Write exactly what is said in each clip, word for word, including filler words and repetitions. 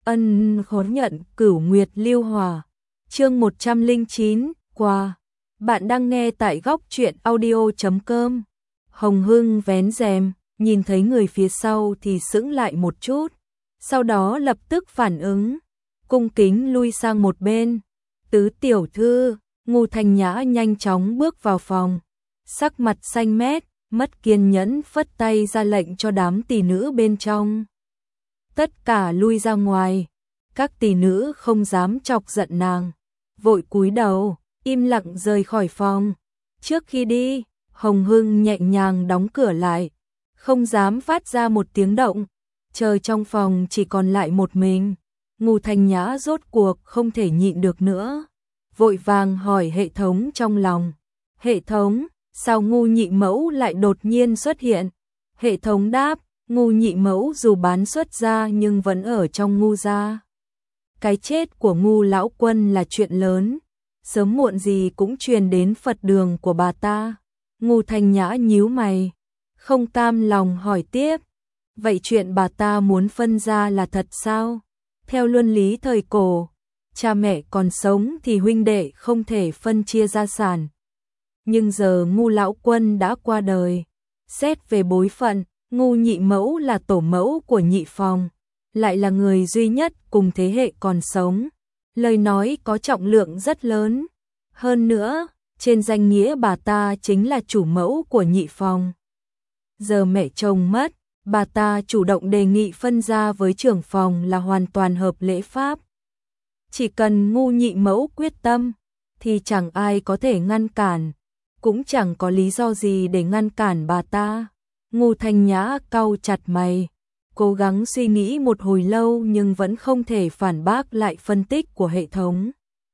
Ân khốn nhận cửu nguyệt lưu hòa. Chương một trăm lẻ chín, qua. Bạn đang nghe tại góc truyện audio chấm com. Hồng Hưng vén rèm, nhìn thấy người phía sau thì sững lại một chút, sau đó lập tức phản ứng, cung kính lui sang một bên. Tứ tiểu thư, Ngô Thanh Nhã nhanh chóng bước vào phòng, sắc mặt xanh mét, mất kiên nhẫn phất tay ra lệnh cho đám tỷ nữ bên trong. Tất cả lui ra ngoài, các tỷ nữ không dám chọc giận nàng, vội cúi đầu, im lặng rời khỏi phòng. Trước khi đi, Hồng Hưng nhẹ nhàng đóng cửa lại, không dám phát ra một tiếng động. Chờ trong phòng chỉ còn lại một mình, Ngô Thanh Nhã rốt cuộc không thể nhịn được nữa, vội vàng hỏi hệ thống trong lòng. Hệ thống, sao Ngô nhị mẫu lại đột nhiên xuất hiện? Hệ thống đáp, Ngô nhị mẫu dù bán xuất gia nhưng vẫn ở trong Ngô gia. Cái chết của Ngô lão quân là chuyện lớn, sớm muộn gì cũng truyền đến Phật đường của bà ta. Ngô Thanh Nhã nhíu mày, không cam lòng hỏi tiếp, vậy chuyện bà ta muốn phân gia là thật sao? Theo luân lý thời cổ, cha mẹ còn sống thì huynh đệ không thể phân chia gia sản. Nhưng giờ Ngô lão quân đã qua đời, xét về bối phận, Ngô nhị mẫu là tổ mẫu của nhị phòng, lại là người duy nhất cùng thế hệ còn sống. Lời nói có trọng lượng rất lớn. Hơn nữa, trên danh nghĩa bà ta chính là chủ mẫu của nhị phòng. Giờ mẹ chồng mất, bà ta chủ động đề nghị phân gia với trưởng phòng là hoàn toàn hợp lễ pháp. Chỉ cần Ngô nhị mẫu quyết tâm, thì chẳng ai có thể ngăn cản, cũng chẳng có lý do gì để ngăn cản bà ta. Ngô Thanh Nhã cau chặt mày, cố gắng suy nghĩ một hồi lâu nhưng vẫn không thể phản bác lại phân tích của hệ thống.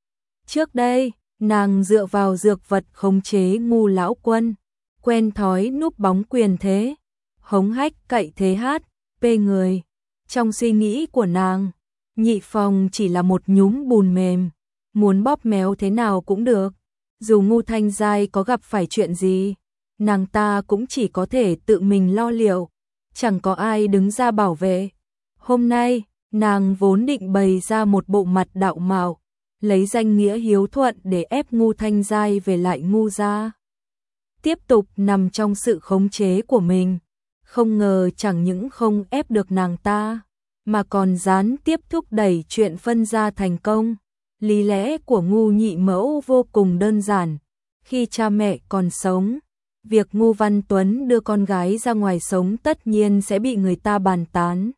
Trước đây, nàng dựa vào dược vật khống chế Ngô lão quân, quen thói núp bóng quyền thế, hống hách cậy thế hát, pê người. Trong suy nghĩ của nàng, nhị phòng chỉ là một nhúm bùn mềm, muốn bóp méo thế nào cũng được. Dù Ngô Thanh Giai có gặp phải chuyện gì, nàng ta cũng chỉ có thể tự mình lo liệu, chẳng có ai đứng ra bảo vệ. Hôm nay, nàng vốn định bày ra một bộ mặt đạo mạo, lấy danh nghĩa hiếu thuận để ép Ngô Thanh Giai về lại Ngô gia, tiếp tục nằm trong sự khống chế của mình. Không ngờ chẳng những không ép được nàng ta, mà còn gián tiếp thúc đẩy chuyện phân gia thành công. Lý lẽ của Ngô nhị mẫu vô cùng đơn giản. Khi cha mẹ còn sống, việc Ngô Văn Tuấn đưa con gái ra ngoài sống tất nhiên sẽ bị người ta bàn tán.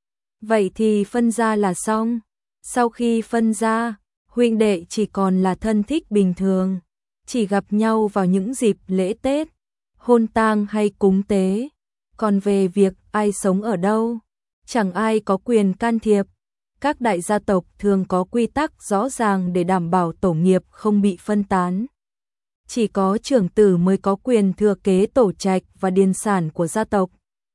Vậy thì phân gia là xong. Sau khi phân gia, huynh đệ chỉ còn là thân thích bình thường, chỉ gặp nhau vào những dịp lễ Tết, hôn tang hay cúng tế. Còn về việc ai sống ở đâu, chẳng ai có quyền can thiệp. Các đại gia tộc thường có quy tắc rõ ràng để đảm bảo tổ nghiệp không bị phân tán. Chỉ có trưởng tử mới có quyền thừa kế tổ trạch và điền sản của gia tộc.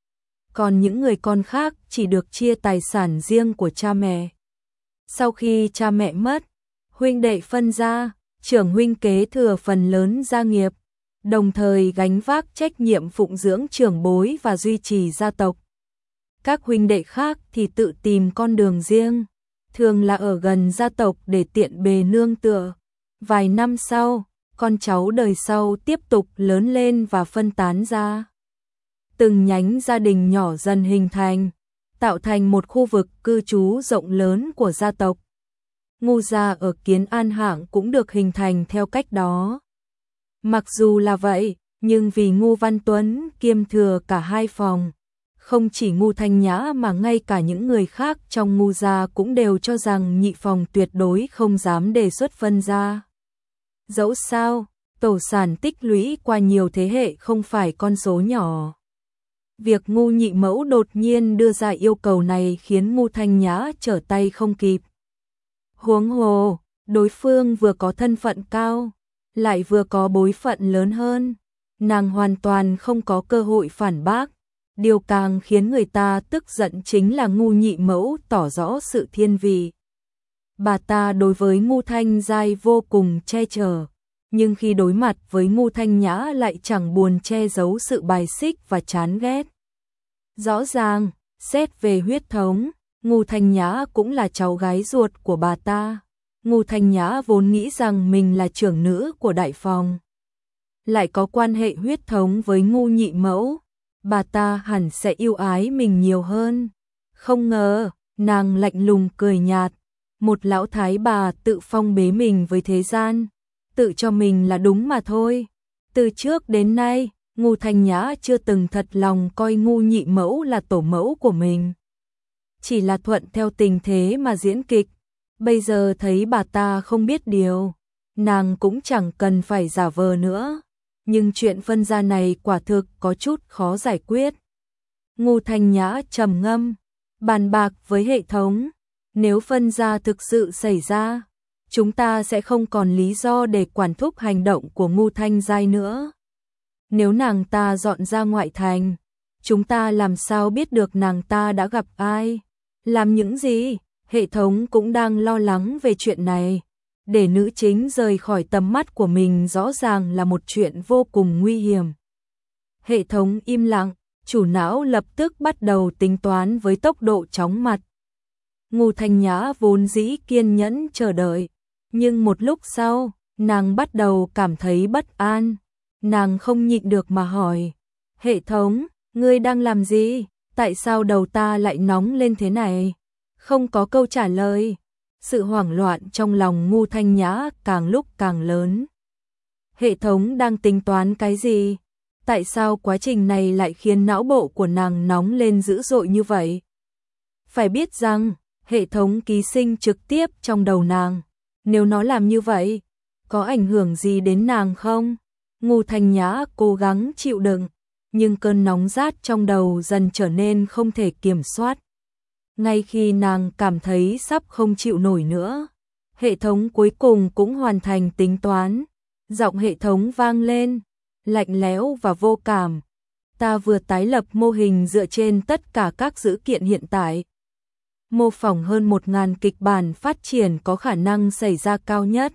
Còn những người con khác chỉ được chia tài sản riêng của cha mẹ. Sau khi cha mẹ mất, huynh đệ phân gia, trưởng huynh kế thừa phần lớn gia nghiệp, đồng thời gánh vác trách nhiệm phụng dưỡng trưởng bối và duy trì gia tộc. Các huynh đệ khác thì tự tìm con đường riêng, thường là ở gần gia tộc để tiện bề nương tựa. Vài năm sau, con cháu đời sau tiếp tục lớn lên và phân tán ra. Từng nhánh gia đình nhỏ dần hình thành, tạo thành một khu vực cư trú rộng lớn của gia tộc. Ngô gia ở Kiến An Hạng cũng được hình thành theo cách đó. Mặc dù là vậy, nhưng vì Ngô Văn Tuấn kiêm thừa cả hai phòng, không chỉ Ngô Thanh Nhã mà ngay cả những người khác trong Ngô gia cũng đều cho rằng nhị phòng tuyệt đối không dám đề xuất phân gia. Dẫu sao, tổ sản tích lũy qua nhiều thế hệ không phải con số nhỏ. Việc Ngô nhị mẫu đột nhiên đưa ra yêu cầu này khiến Ngô Thanh Nhã trở tay không kịp. Huống hồ, đối phương vừa có thân phận cao, lại vừa có bối phận lớn hơn, nàng hoàn toàn không có cơ hội phản bác. Điều càng khiến người ta tức giận chính là Ngô nhị mẫu tỏ rõ sự thiên vị. Bà ta đối với Ngô Thanh Giai vô cùng che chở, nhưng khi đối mặt với Ngô Thanh Nhã lại chẳng buồn che giấu sự bài xích và chán ghét. Rõ ràng, xét về huyết thống, Ngô Thanh Nhã cũng là cháu gái ruột của bà ta. Ngô Thanh Nhã vốn nghĩ rằng mình là trưởng nữ của đại phòng, lại có quan hệ huyết thống với Ngô nhị mẫu, bà ta hẳn sẽ yêu ái mình nhiều hơn. Không ngờ, nàng lạnh lùng cười nhạt, một lão thái bà tự phong bế mình với thế gian, tự cho mình là đúng mà thôi. Từ trước đến nay, Ngô Thanh Nhã chưa từng thật lòng coi Ngô nhị mẫu là tổ mẫu của mình, chỉ là thuận theo tình thế mà diễn kịch. Bây giờ thấy bà ta không biết điều, nàng cũng chẳng cần phải giả vờ nữa. Nhưng chuyện phân gia này quả thực có chút khó giải quyết. Ngô Thanh Nhã trầm ngâm, bàn bạc với hệ thống, nếu phân gia thực sự xảy ra, chúng ta sẽ không còn lý do để quản thúc hành động của Ngô Thanh Giai nữa. Nếu nàng ta dọn ra ngoại thành, chúng ta làm sao biết được nàng ta đã gặp ai, làm những gì? Hệ thống cũng đang lo lắng về chuyện này. Để nữ chính rời khỏi tầm mắt của mình rõ ràng là một chuyện vô cùng nguy hiểm. Hệ thống im lặng, chủ não lập tức bắt đầu tính toán với tốc độ chóng mặt. Ngô Thanh Nhã vốn dĩ kiên nhẫn chờ đợi, nhưng một lúc sau, nàng bắt đầu cảm thấy bất an. Nàng không nhịn được mà hỏi, hệ thống, ngươi đang làm gì? Tại sao đầu ta lại nóng lên thế này? Không có câu trả lời. Sự hoảng loạn trong lòng Ngô Thanh Nhã càng lúc càng lớn. Hệ thống đang tính toán cái gì? Tại sao quá trình này lại khiến não bộ của nàng nóng lên dữ dội như vậy? Phải biết rằng, hệ thống ký sinh trực tiếp trong đầu nàng. Nếu nó làm như vậy, có ảnh hưởng gì đến nàng không? Ngô Thanh Nhã cố gắng chịu đựng, nhưng cơn nóng rát trong đầu dần trở nên không thể kiểm soát. Ngay khi nàng cảm thấy sắp không chịu nổi nữa, hệ thống cuối cùng cũng hoàn thành tính toán. Giọng hệ thống vang lên, lạnh lẽo và vô cảm. Ta vừa tái lập mô hình dựa trên tất cả các dữ kiện hiện tại. Mô phỏng hơn một nghìn kịch bản phát triển có khả năng xảy ra cao nhất.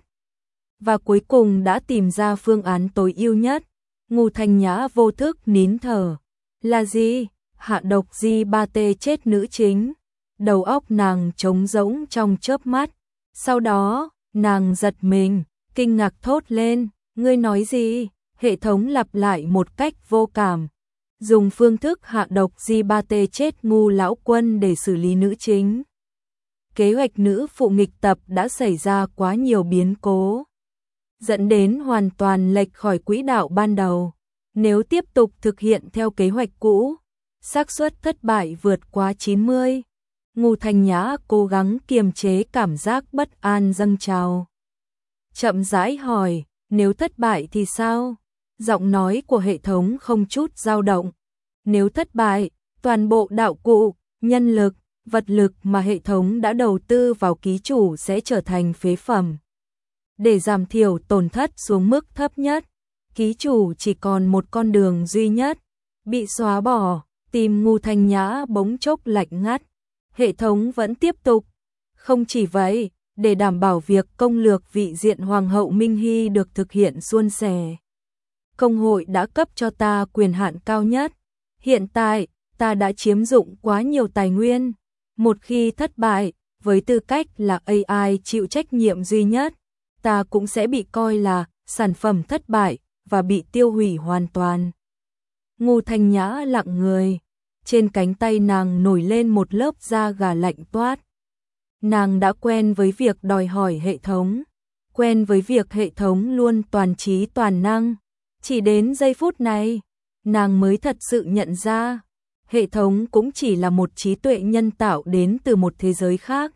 Và cuối cùng đã tìm ra phương án tối ưu nhất. Ngô Thanh Nhã vô thức nín thở. Là gì? Hạ độc Di ba tê chết nữ chính. Đầu óc nàng trống rỗng trong chớp mắt. Sau đó, nàng giật mình, kinh ngạc thốt lên. Ngươi nói gì? Hệ thống lặp lại một cách vô cảm. Dùng phương thức hạ độc Di ba tê chết ngu lão quân để xử lý nữ chính. Kế hoạch nữ phụ nghịch tập đã xảy ra quá nhiều biến cố, dẫn đến hoàn toàn lệch khỏi quỹ đạo ban đầu. Nếu tiếp tục thực hiện theo kế hoạch cũ, xác suất thất bại vượt quá chín mươi. Ngô Thanh Nhã cố gắng kiềm chế cảm giác bất an dâng trào. Chậm rãi hỏi, nếu thất bại thì sao? Giọng nói của hệ thống không chút dao động. Nếu thất bại, toàn bộ đạo cụ, nhân lực, vật lực mà hệ thống đã đầu tư vào ký chủ sẽ trở thành phế phẩm. Để giảm thiểu tổn thất xuống mức thấp nhất, ký chủ chỉ còn một con đường duy nhất, bị xóa bỏ. Tim Ngô Thanh Nhã bỗng chốc lạnh ngắt. Hệ thống vẫn tiếp tục. Không chỉ vậy, để đảm bảo việc công lược vị diện Hoàng hậu Minh Hy được thực hiện suôn sẻ, Công hội đã cấp cho ta quyền hạn cao nhất. Hiện tại, ta đã chiếm dụng quá nhiều tài nguyên. Một khi thất bại, với tư cách là a i chịu trách nhiệm duy nhất, ta cũng sẽ bị coi là sản phẩm thất bại và bị tiêu hủy hoàn toàn. Ngô Thanh Nhã lặng người, trên cánh tay nàng nổi lên một lớp da gà lạnh toát. Nàng đã quen với việc đòi hỏi hệ thống, quen với việc hệ thống luôn toàn trí toàn năng. Chỉ đến giây phút này, nàng mới thật sự nhận ra, hệ thống cũng chỉ là một trí tuệ nhân tạo đến từ một thế giới khác.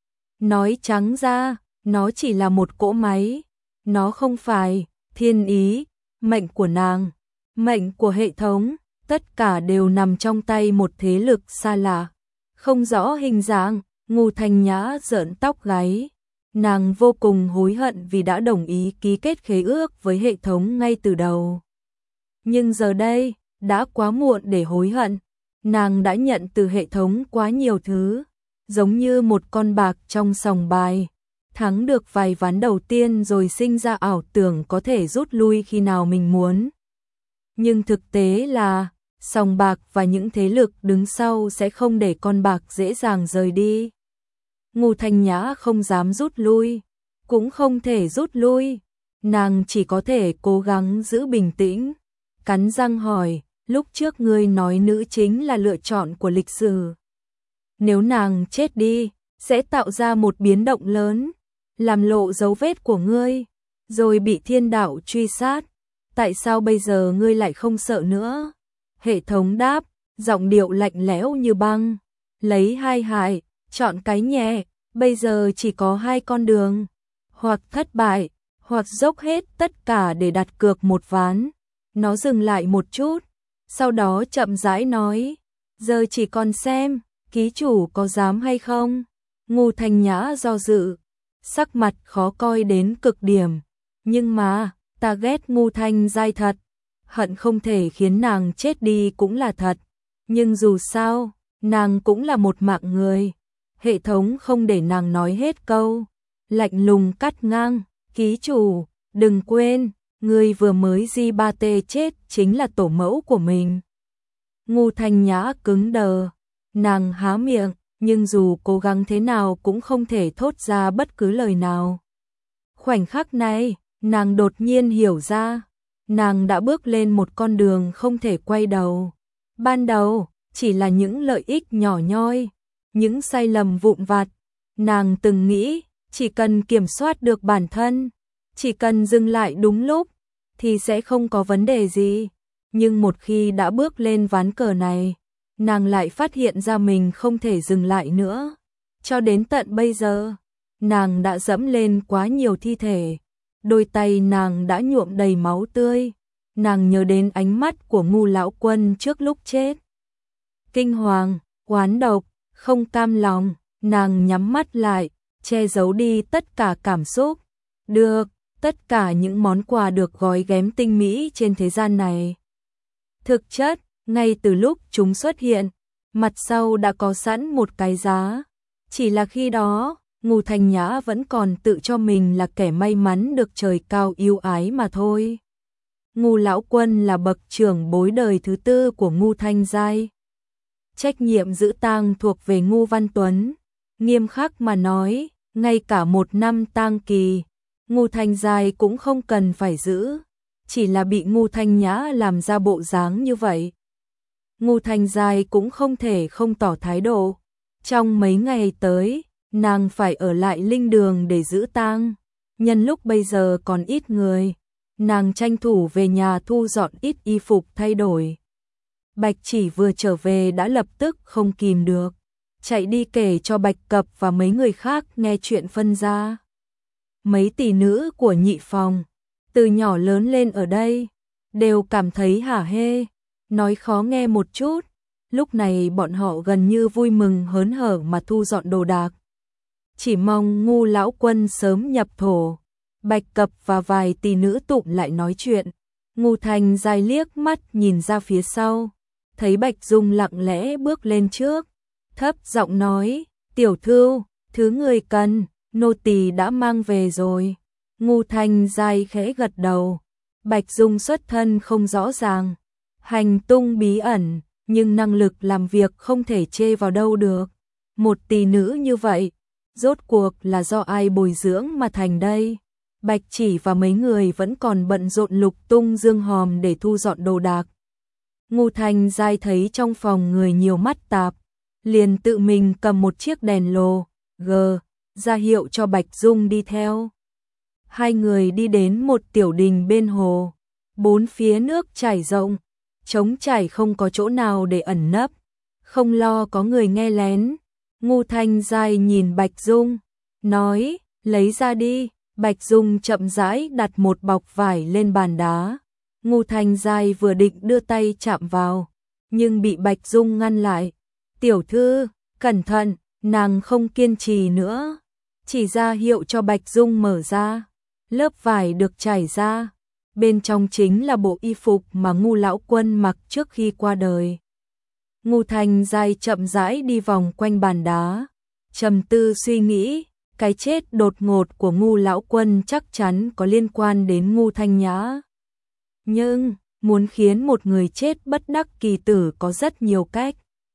Nói trắng ra, nó chỉ là một cỗ máy, nó không phải thiên ý, mệnh của nàng, mệnh của hệ thống, tất cả đều nằm trong tay một thế lực xa lạ, không rõ hình dạng. Ngô Thanh Nhã rợn tóc gáy. Nàng vô cùng hối hận vì đã đồng ý ký kết khế ước với hệ thống ngay từ đầu. Nhưng giờ đây, đã quá muộn để hối hận. Nàng đã nhận từ hệ thống quá nhiều thứ, giống như một con bạc trong sòng bài. Thắng được vài ván đầu tiên rồi sinh ra ảo tưởng có thể rút lui khi nào mình muốn. Nhưng thực tế là, sòng bạc và những thế lực đứng sau sẽ không để con bạc dễ dàng rời đi. Ngô Thanh Nhã không dám rút lui, cũng không thể rút lui, nàng chỉ có thể cố gắng giữ bình tĩnh, cắn răng hỏi, lúc trước ngươi nói nữ chính là lựa chọn của lịch sử. Nếu nàng chết đi, sẽ tạo ra một biến động lớn, làm lộ dấu vết của ngươi, rồi bị thiên đạo truy sát. Tại sao bây giờ ngươi lại không sợ nữa? Hệ thống đáp, giọng điệu lạnh lẽo như băng. Lấy hai hại, chọn cái nhẹ, bây giờ chỉ có hai con đường. Hoặc thất bại, hoặc dốc hết tất cả để đặt cược một ván. Nó dừng lại một chút, sau đó chậm rãi nói, giờ chỉ còn xem, ký chủ có dám hay không? Ngô Thanh Nhã do dự, sắc mặt khó coi đến cực điểm. Nhưng mà, ta ghét Ngô Thanh Giai thật, hận không thể khiến nàng chết đi cũng là thật. Nhưng dù sao, nàng cũng là một mạng người. Hệ thống không để nàng nói hết câu, lạnh lùng cắt ngang, ký chủ, đừng quên, người vừa mới di ba tê chết chính là tổ mẫu của mình. Ngô Thanh Nhã cứng đờ, nàng há miệng, nhưng dù cố gắng thế nào cũng không thể thốt ra bất cứ lời nào. Khoảnh khắc này, nàng đột nhiên hiểu ra, nàng đã bước lên một con đường không thể quay đầu. Ban đầu, chỉ là những lợi ích nhỏ nhoi, những sai lầm vụn vặt. Nàng từng nghĩ, chỉ cần kiểm soát được bản thân, chỉ cần dừng lại đúng lúc, thì sẽ không có vấn đề gì. Nhưng một khi đã bước lên ván cờ này, nàng lại phát hiện ra mình không thể dừng lại nữa. Cho đến tận bây giờ, nàng đã dẫm lên quá nhiều thi thể, đôi tay nàng đã nhuộm đầy máu tươi. Nàng nhớ đến ánh mắt của Ngô lão quân trước lúc chết. Kinh hoàng, oán độc, không cam lòng, nàng nhắm mắt lại, che giấu đi tất cả cảm xúc. Được, tất cả những món quà được gói ghém tinh mỹ trên thế gian này. Thực chất, ngay từ lúc chúng xuất hiện, mặt sau đã có sẵn một cái giá. Chỉ là khi đó, Ngô Thanh Nhã vẫn còn tự cho mình là kẻ may mắn được trời cao yêu ái mà thôi. Ngô lão quân là bậc trưởng bối đời thứ tư của Ngô Thanh Giai. Trách nhiệm giữ tang thuộc về Ngô Văn Tuấn. Nghiêm khắc mà nói, ngay cả một năm tang kỳ, Ngô Thanh Giai cũng không cần phải giữ, chỉ là bị Ngô Thanh Nhã làm ra bộ dáng như vậy. Ngô Thanh Giai cũng không thể không tỏ thái độ. Trong mấy ngày tới, nàng phải ở lại linh đường để giữ tang. Nhân lúc bây giờ còn ít người, nàng tranh thủ về nhà thu dọn ít y phục thay đổi. Bạch Chỉ vừa trở về đã lập tức không kìm được, chạy đi kể cho Bạch Cập và mấy người khác nghe chuyện phân gia. Mấy tỷ nữ của nhị phòng, từ nhỏ lớn lên ở đây, đều cảm thấy hả hê, nói khó nghe một chút. Lúc này bọn họ gần như vui mừng hớn hở mà thu dọn đồ đạc. Chỉ mong Ngô lão quân sớm nhập thổ. Bạch Cập và vài tỷ nữ tụm lại nói chuyện. Ngô Thanh Giai liếc mắt nhìn ra phía sau, thấy Bạch Dung lặng lẽ bước lên trước, thấp giọng nói, tiểu thư, thứ người cần, nô tỳ đã mang về rồi. Ngô Thanh Giai khẽ gật đầu. Bạch Dung xuất thân không rõ ràng, hành tung bí ẩn, nhưng năng lực làm việc không thể chê vào đâu được. Một tỷ nữ như vậy, rốt cuộc là do ai bồi dưỡng mà thành đây? Bạch Chỉ và mấy người vẫn còn bận rộn lục tung dương hòm để thu dọn đồ đạc. Ngô Thanh Giai thấy trong phòng người nhiều mắt tạp, liền tự mình cầm một chiếc đèn lồ, gờ, ra hiệu cho Bạch Dung đi theo. Hai người đi đến một tiểu đình bên hồ, bốn phía nước chảy rộng, trống chảy không có chỗ nào để ẩn nấp, không lo có người nghe lén. Ngô Thanh Giai nhìn Bạch Dung, nói, lấy ra đi. Bạch Dung chậm rãi đặt một bọc vải lên bàn đá. Ngô Thanh Giai vừa định đưa tay chạm vào, nhưng bị Bạch Dung ngăn lại. Tiểu thư, cẩn thận, nàng không kiên trì nữa. Chỉ ra hiệu cho Bạch Dung mở ra. Lớp vải được trải ra. Bên trong chính là bộ y phục mà Ngô lão quân mặc trước khi qua đời. Ngô Thanh Giai chậm rãi đi vòng quanh bàn đá, trầm tư suy nghĩ. Cái chết đột ngột của Ngô lão quân chắc chắn có liên quan đến Ngô Thanh Nhã. Nhưng, muốn khiến một người chết bất đắc kỳ tử có rất nhiều cách.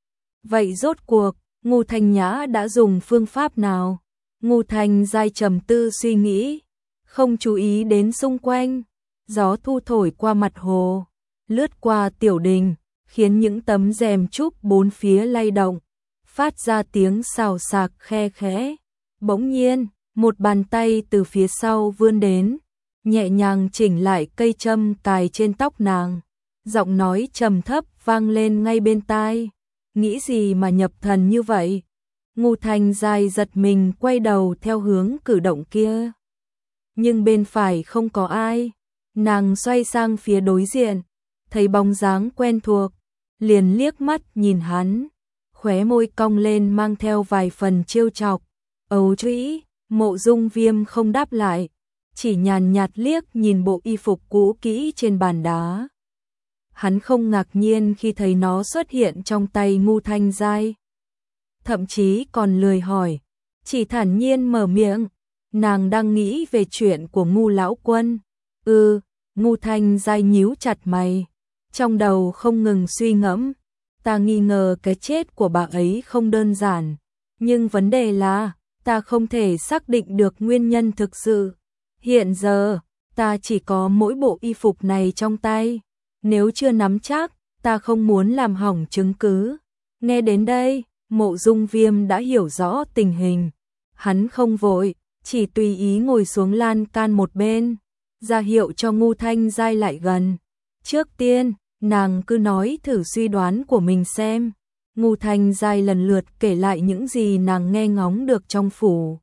Vậy rốt cuộc, Ngô Thanh Nhã đã dùng phương pháp nào? Ngô Thanh Giai trầm tư suy nghĩ, không chú ý đến xung quanh. Gió thu thổi qua mặt hồ, lướt qua tiểu đình, khiến những tấm rèm trúc bốn phía lay động, phát ra tiếng xào xạc khe khẽ. Bỗng nhiên, một bàn tay từ phía sau vươn đến, nhẹ nhàng chỉnh lại cây châm cài trên tóc nàng. Giọng nói trầm thấp vang lên ngay bên tai. Nghĩ gì mà nhập thần như vậy? Ngô Thanh Giai giật mình quay đầu theo hướng cử động kia. Nhưng bên phải không có ai. Nàng xoay sang phía đối diện, thấy bóng dáng quen thuộc, liền liếc mắt nhìn hắn, khóe môi cong lên mang theo vài phần trêu chọc. Ấu trĩ, Mộ Dung Viêm không đáp lại, chỉ nhàn nhạt liếc nhìn bộ y phục cũ kỹ trên bàn đá. Hắn không ngạc nhiên khi thấy nó xuất hiện trong tay Ngô Thanh Giai, thậm chí còn lười hỏi, chỉ thản nhiên mở miệng, nàng đang nghĩ về chuyện của Ngô lão quân. Ừ, Ngô Thanh Giai nhíu chặt mày, trong đầu không ngừng suy ngẫm, ta nghi ngờ cái chết của bà ấy không đơn giản, nhưng vấn đề là ta không thể xác định được nguyên nhân thực sự. Hiện giờ, ta chỉ có mỗi bộ y phục này trong tay, nếu chưa nắm chắc, ta không muốn làm hỏng chứng cứ. Nghe đến đây, Mộ Dung Viêm đã hiểu rõ tình hình, hắn không vội, chỉ tùy ý ngồi xuống lan can một bên, ra hiệu cho Ngô Thanh Giai lại gần. Trước tiên, nàng cứ nói thử suy đoán của mình xem. Ngô Thanh Giai lần lượt kể lại những gì nàng nghe ngóng được trong phủ.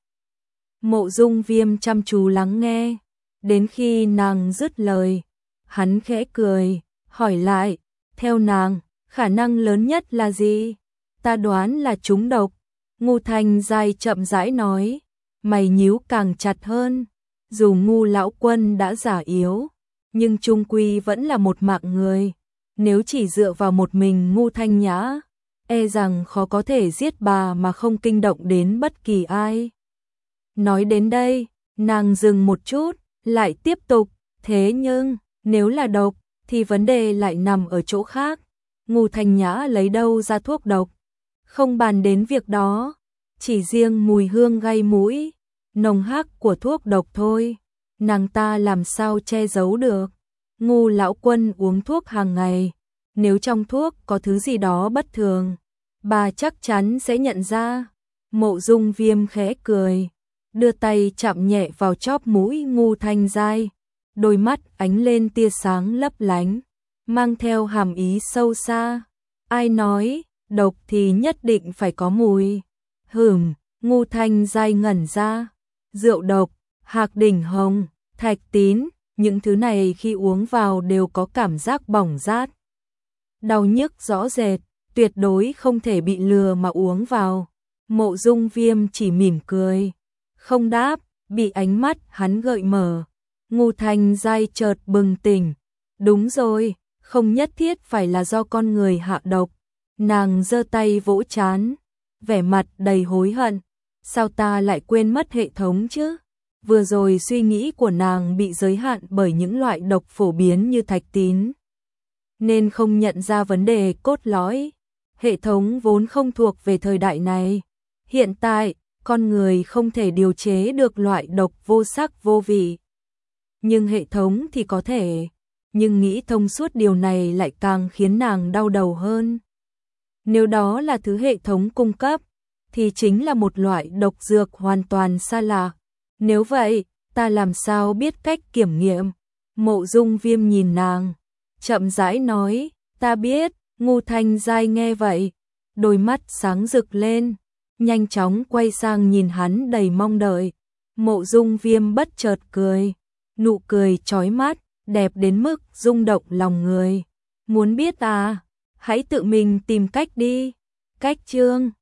Mộ Dung Viêm chăm chú lắng nghe, đến khi nàng dứt lời, hắn khẽ cười, hỏi lại, theo nàng, khả năng lớn nhất là gì? Ta đoán là trúng độc. Ngô Thanh Giai chậm rãi nói, mày nhíu càng chặt hơn. Dù Ngô lão quân đã già yếu, nhưng chung quy vẫn là một mạng người. Nếu chỉ dựa vào một mình Ngô Thanh Nhã, e rằng khó có thể giết bà mà không kinh động đến bất kỳ ai. Nói đến đây, nàng dừng một chút, lại tiếp tục, thế nhưng, nếu là độc, thì vấn đề lại nằm ở chỗ khác. Ngô Thanh Nhã lấy đâu ra thuốc độc? Không bàn đến việc đó, chỉ riêng mùi hương gây mũi, nồng hắc của thuốc độc thôi, nàng ta làm sao che giấu được. Ngô lão quân uống thuốc hàng ngày, nếu trong thuốc có thứ gì đó bất thường, bà chắc chắn sẽ nhận ra. Mộ Dung Viêm khẽ cười, đưa tay chạm nhẹ vào chóp mũi Ngô Thanh Giai, đôi mắt ánh lên tia sáng lấp lánh, mang theo hàm ý sâu xa. Ai nói, độc thì nhất định phải có mùi? Hửm, Ngô Thanh Giai ngẩn ra, rượu độc, hạc đỉnh hồng, thạch tín, những thứ này khi uống vào đều có cảm giác bỏng rát, đau nhức rõ rệt, tuyệt đối không thể bị lừa mà uống vào. Mộ Dung Viêm chỉ mỉm cười, không đáp, bị ánh mắt hắn gợi mở. Ngô Thanh Giai chợt bừng tỉnh, đúng rồi, không nhất thiết phải là do con người hạ độc. Nàng giơ tay vỗ trán, vẻ mặt đầy hối hận, sao ta lại quên mất hệ thống chứ? Vừa rồi suy nghĩ của nàng bị giới hạn bởi những loại độc phổ biến như thạch tín, nên không nhận ra vấn đề cốt lõi. Hệ thống vốn không thuộc về thời đại này. Hiện tại, con người không thể điều chế được loại độc vô sắc vô vị. Nhưng hệ thống thì có thể. Nhưng nghĩ thông suốt điều này lại càng khiến nàng đau đầu hơn. Nếu đó là thứ hệ thống cung cấp, thì chính là một loại độc dược hoàn toàn xa lạ. Nếu vậy, ta làm sao biết cách kiểm nghiệm? Mộ Dung Viêm nhìn nàng, chậm rãi nói, ta biết. Ngô Thanh Giai nghe vậy, đôi mắt sáng rực lên, nhanh chóng quay sang nhìn hắn đầy mong đợi. Mộ Dung Viêm bất chợt cười, nụ cười chói mắt, đẹp đến mức rung động lòng người. Muốn biết à? Hãy tự mình tìm cách đi. Cách chương